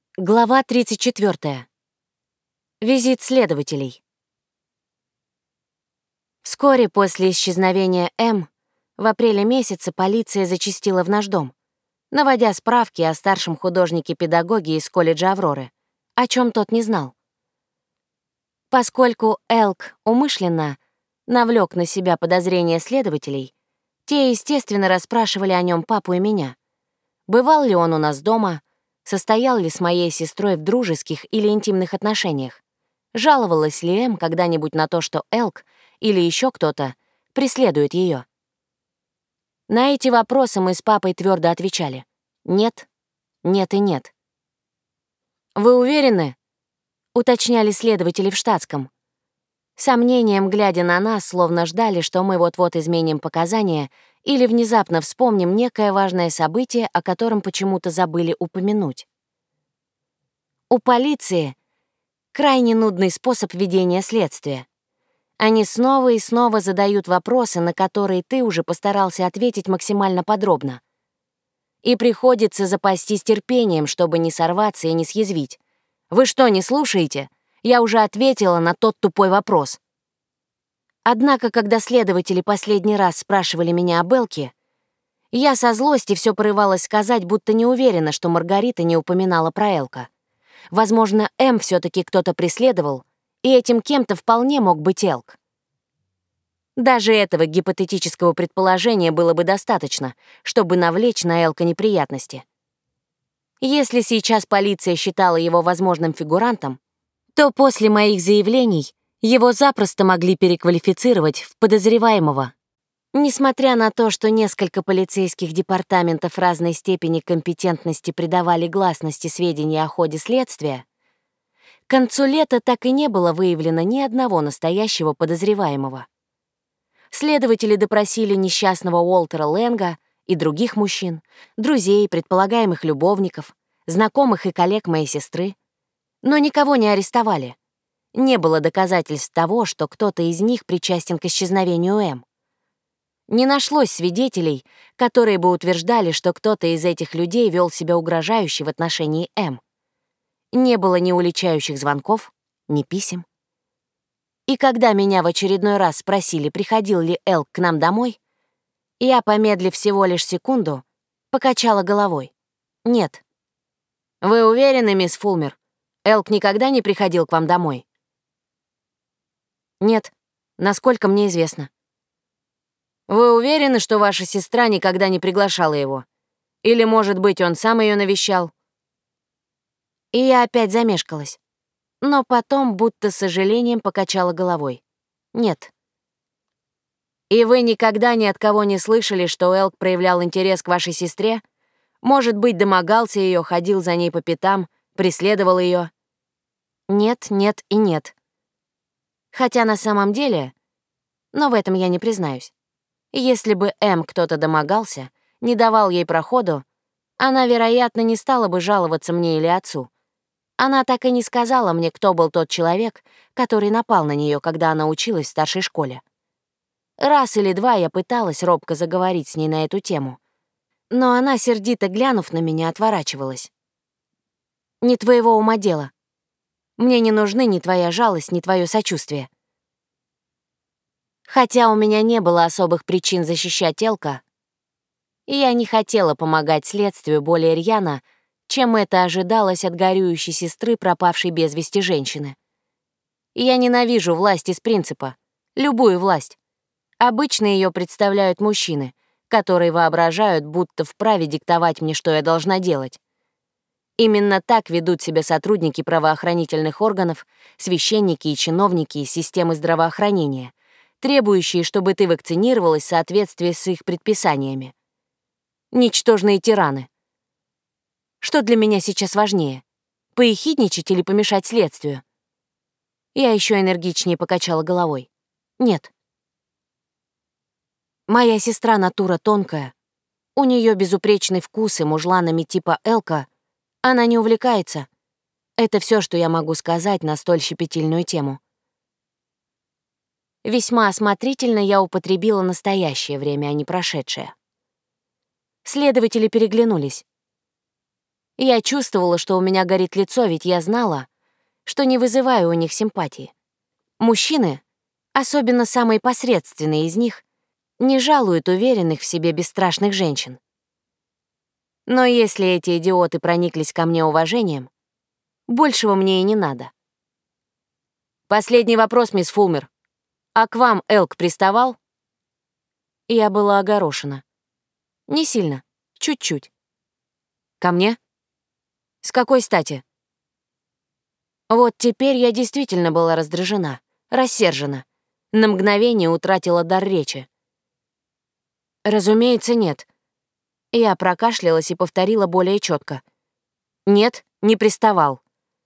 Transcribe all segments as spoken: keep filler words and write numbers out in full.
Глава тридцать четвёртая. Визит следователей. Вскоре после исчезновения М в апреле месяце полиция зачастила в наш дом, наводя справки о старшем художнике-педагоге из колледжа Авроры, о чем тот не знал. Поскольку Элк умышленно навлек на себя подозрения следователей, те, естественно, расспрашивали о нем папу и меня. Бывал ли он у нас дома, состоял ли с моей сестрой в дружеских или интимных отношениях, жаловалась ли Эм когда-нибудь на то, что Элк или еще кто-то преследует ее. На эти вопросы мы с папой твердо отвечали: нет, нет и нет. «Вы уверены?» — уточняли следователи в штатском. Сомнением глядя на нас, словно ждали, что мы вот-вот изменим показания или внезапно вспомним некое важное событие, о котором почему-то забыли упомянуть. У полиции крайне нудный способ ведения следствия. Они снова и снова задают вопросы, на которые ты уже постарался ответить максимально подробно. И приходится запастись терпением, чтобы не сорваться и не съязвить. «Вы что, не слушаете? Я уже ответила на тот тупой вопрос». Однако, когда следователи последний раз спрашивали меня об Элке, я со злости все порывалась сказать, будто не уверена, что Маргарита не упоминала про Элка. Возможно, М все-таки кто-то преследовал, и этим кем-то вполне мог быть Элк. Даже этого гипотетического предположения было бы достаточно, чтобы навлечь на Элка неприятности. Если сейчас полиция считала его возможным фигурантом, то после моих заявлений его запросто могли переквалифицировать в подозреваемого. Несмотря на то, что несколько полицейских департаментов разной степени компетентности придавали гласности сведения о ходе следствия, к концу лета так и не было выявлено ни одного настоящего подозреваемого. Следователи допросили несчастного Уолтера Лэнга и других мужчин, друзей, предполагаемых любовников, знакомых и коллег моей сестры, но никого не арестовали. Не было доказательств того, что кто-то из них причастен к исчезновению М. Не нашлось свидетелей, которые бы утверждали, что кто-то из этих людей вел себя угрожающе в отношении М. Не было ни уличающих звонков, ни писем. И когда меня в очередной раз спросили, приходил ли Элк к нам домой, я, помедлив всего лишь секунду, покачала головой. Нет. «Вы уверены, мисс Фулмер, Элк никогда не приходил к вам домой?» «Нет, насколько мне известно». «Вы уверены, что ваша сестра никогда не приглашала его? Или, может быть, он сам ее навещал?» И я опять замешкалась, но потом, будто с сожалением, покачала головой. «Нет». «И вы никогда ни от кого не слышали, что Элк проявлял интерес к вашей сестре? Может быть, домогался ее, ходил за ней по пятам, преследовал ее?» «Нет, нет и нет». Хотя на самом деле, но в этом я не признаюсь. Если бы М кто-то домогался, не давал ей проходу, она, вероятно, не стала бы жаловаться мне или отцу. Она так и не сказала мне, кто был тот человек, который напал на нее, когда она училась в старшей школе. Раз или два я пыталась робко заговорить с ней на эту тему, но она, сердито глянув на меня, отворачивалась. «Не твоего ума дело. Мне не нужны ни твоя жалость, ни твое сочувствие». Хотя у меня не было особых причин защищать Элка, я не хотела помогать следствию более рьяно, чем это ожидалось от горюющей сестры пропавшей без вести женщины. Я ненавижу власть из принципа, любую власть. Обычно ее представляют мужчины, которые воображают, будто вправе диктовать мне, что я должна делать. Именно так ведут себя сотрудники правоохранительных органов, священники и чиновники из системы здравоохранения, требующие, чтобы ты вакцинировалась в соответствии с их предписаниями. Ничтожные тираны. Что для меня сейчас важнее? Поехидничать или помешать следствию? Я еще энергичнее покачала головой. Нет. Моя сестра натура тонкая. У нее безупречный вкус, и мужланами типа Элка она не увлекается. Это все, что я могу сказать на столь щепетильную тему. Весьма осмотрительно я употребила настоящее время, а не прошедшее. Следователи переглянулись. Я чувствовала, что у меня горит лицо, ведь я знала, что не вызываю у них симпатии. Мужчины, особенно самые посредственные из них, не жалуют уверенных в себе бесстрашных женщин. Но если эти идиоты прониклись ко мне уважением, большего мне и не надо. Последний вопрос, мисс Фулмер. А к вам Элк приставал? Я была огорошена. Не сильно, чуть-чуть. Ко мне? С какой стати? Вот теперь я действительно была раздражена, рассержена. На мгновение утратила дар речи. Разумеется, нет. Я прокашлялась и повторила более четко. Нет, не приставал.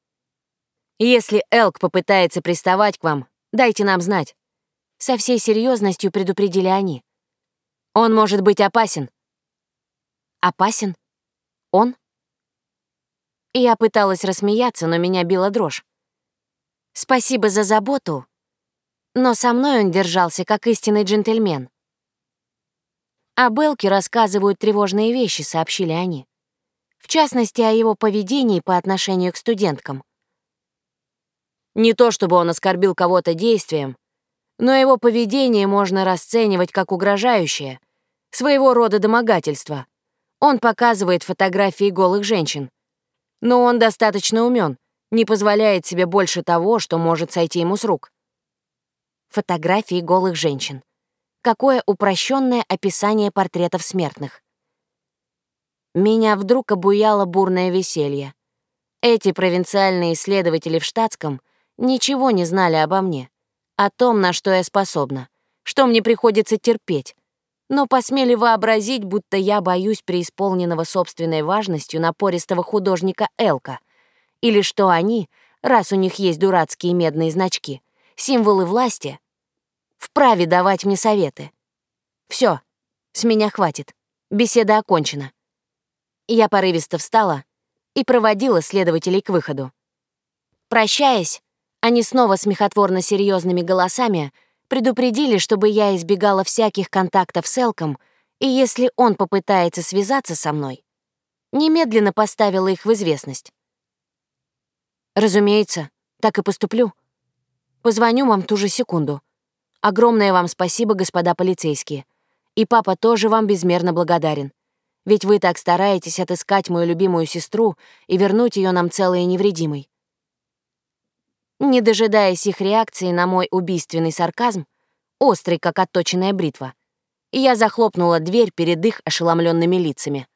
Если Элк попытается приставать к вам, дайте нам знать. Со всей серьезностью предупредили они. Он может быть опасен. Опасен? Он? Я пыталась рассмеяться, но меня била дрожь. Спасибо за заботу, но со мной он держался как истинный джентльмен. Об Элке рассказывают тревожные вещи, сообщили они. В частности, о его поведении по отношению к студенткам. Не то чтобы он оскорбил кого-то действием, но его поведение можно расценивать как угрожающее, своего рода домогательство. Он показывает фотографии голых женщин. Но он достаточно умен, не позволяет себе больше того, что может сойти ему с рук. Фотографии голых женщин. Какое упрощенное описание портретов смертных. Меня вдруг обуяло бурное веселье. Эти провинциальные исследователи в штатском ничего не знали обо мне, о том, на что я способна, что мне приходится терпеть, но посмели вообразить, будто я боюсь преисполненного собственной важностью напористого художника Элка, или что они, раз у них есть дурацкие медные значки, символы власти, вправе давать мне советы. Все, с меня хватит, беседа окончена. Я порывисто встала и проводила следователей к выходу. Прощаясь, они снова смехотворно серьезными голосами предупредили, чтобы я избегала всяких контактов с Элком, и если он попытается связаться со мной, немедленно поставила их в известность. Разумеется, так и поступлю. Позвоню вам ту же секунду. Огромное вам спасибо, господа полицейские. И папа тоже вам безмерно благодарен. Ведь вы так стараетесь отыскать мою любимую сестру и вернуть ее нам целой и невредимой. Не дожидаясь их реакции на мой убийственный сарказм, острый, как отточенная бритва, я захлопнула дверь перед их ошеломленными лицами.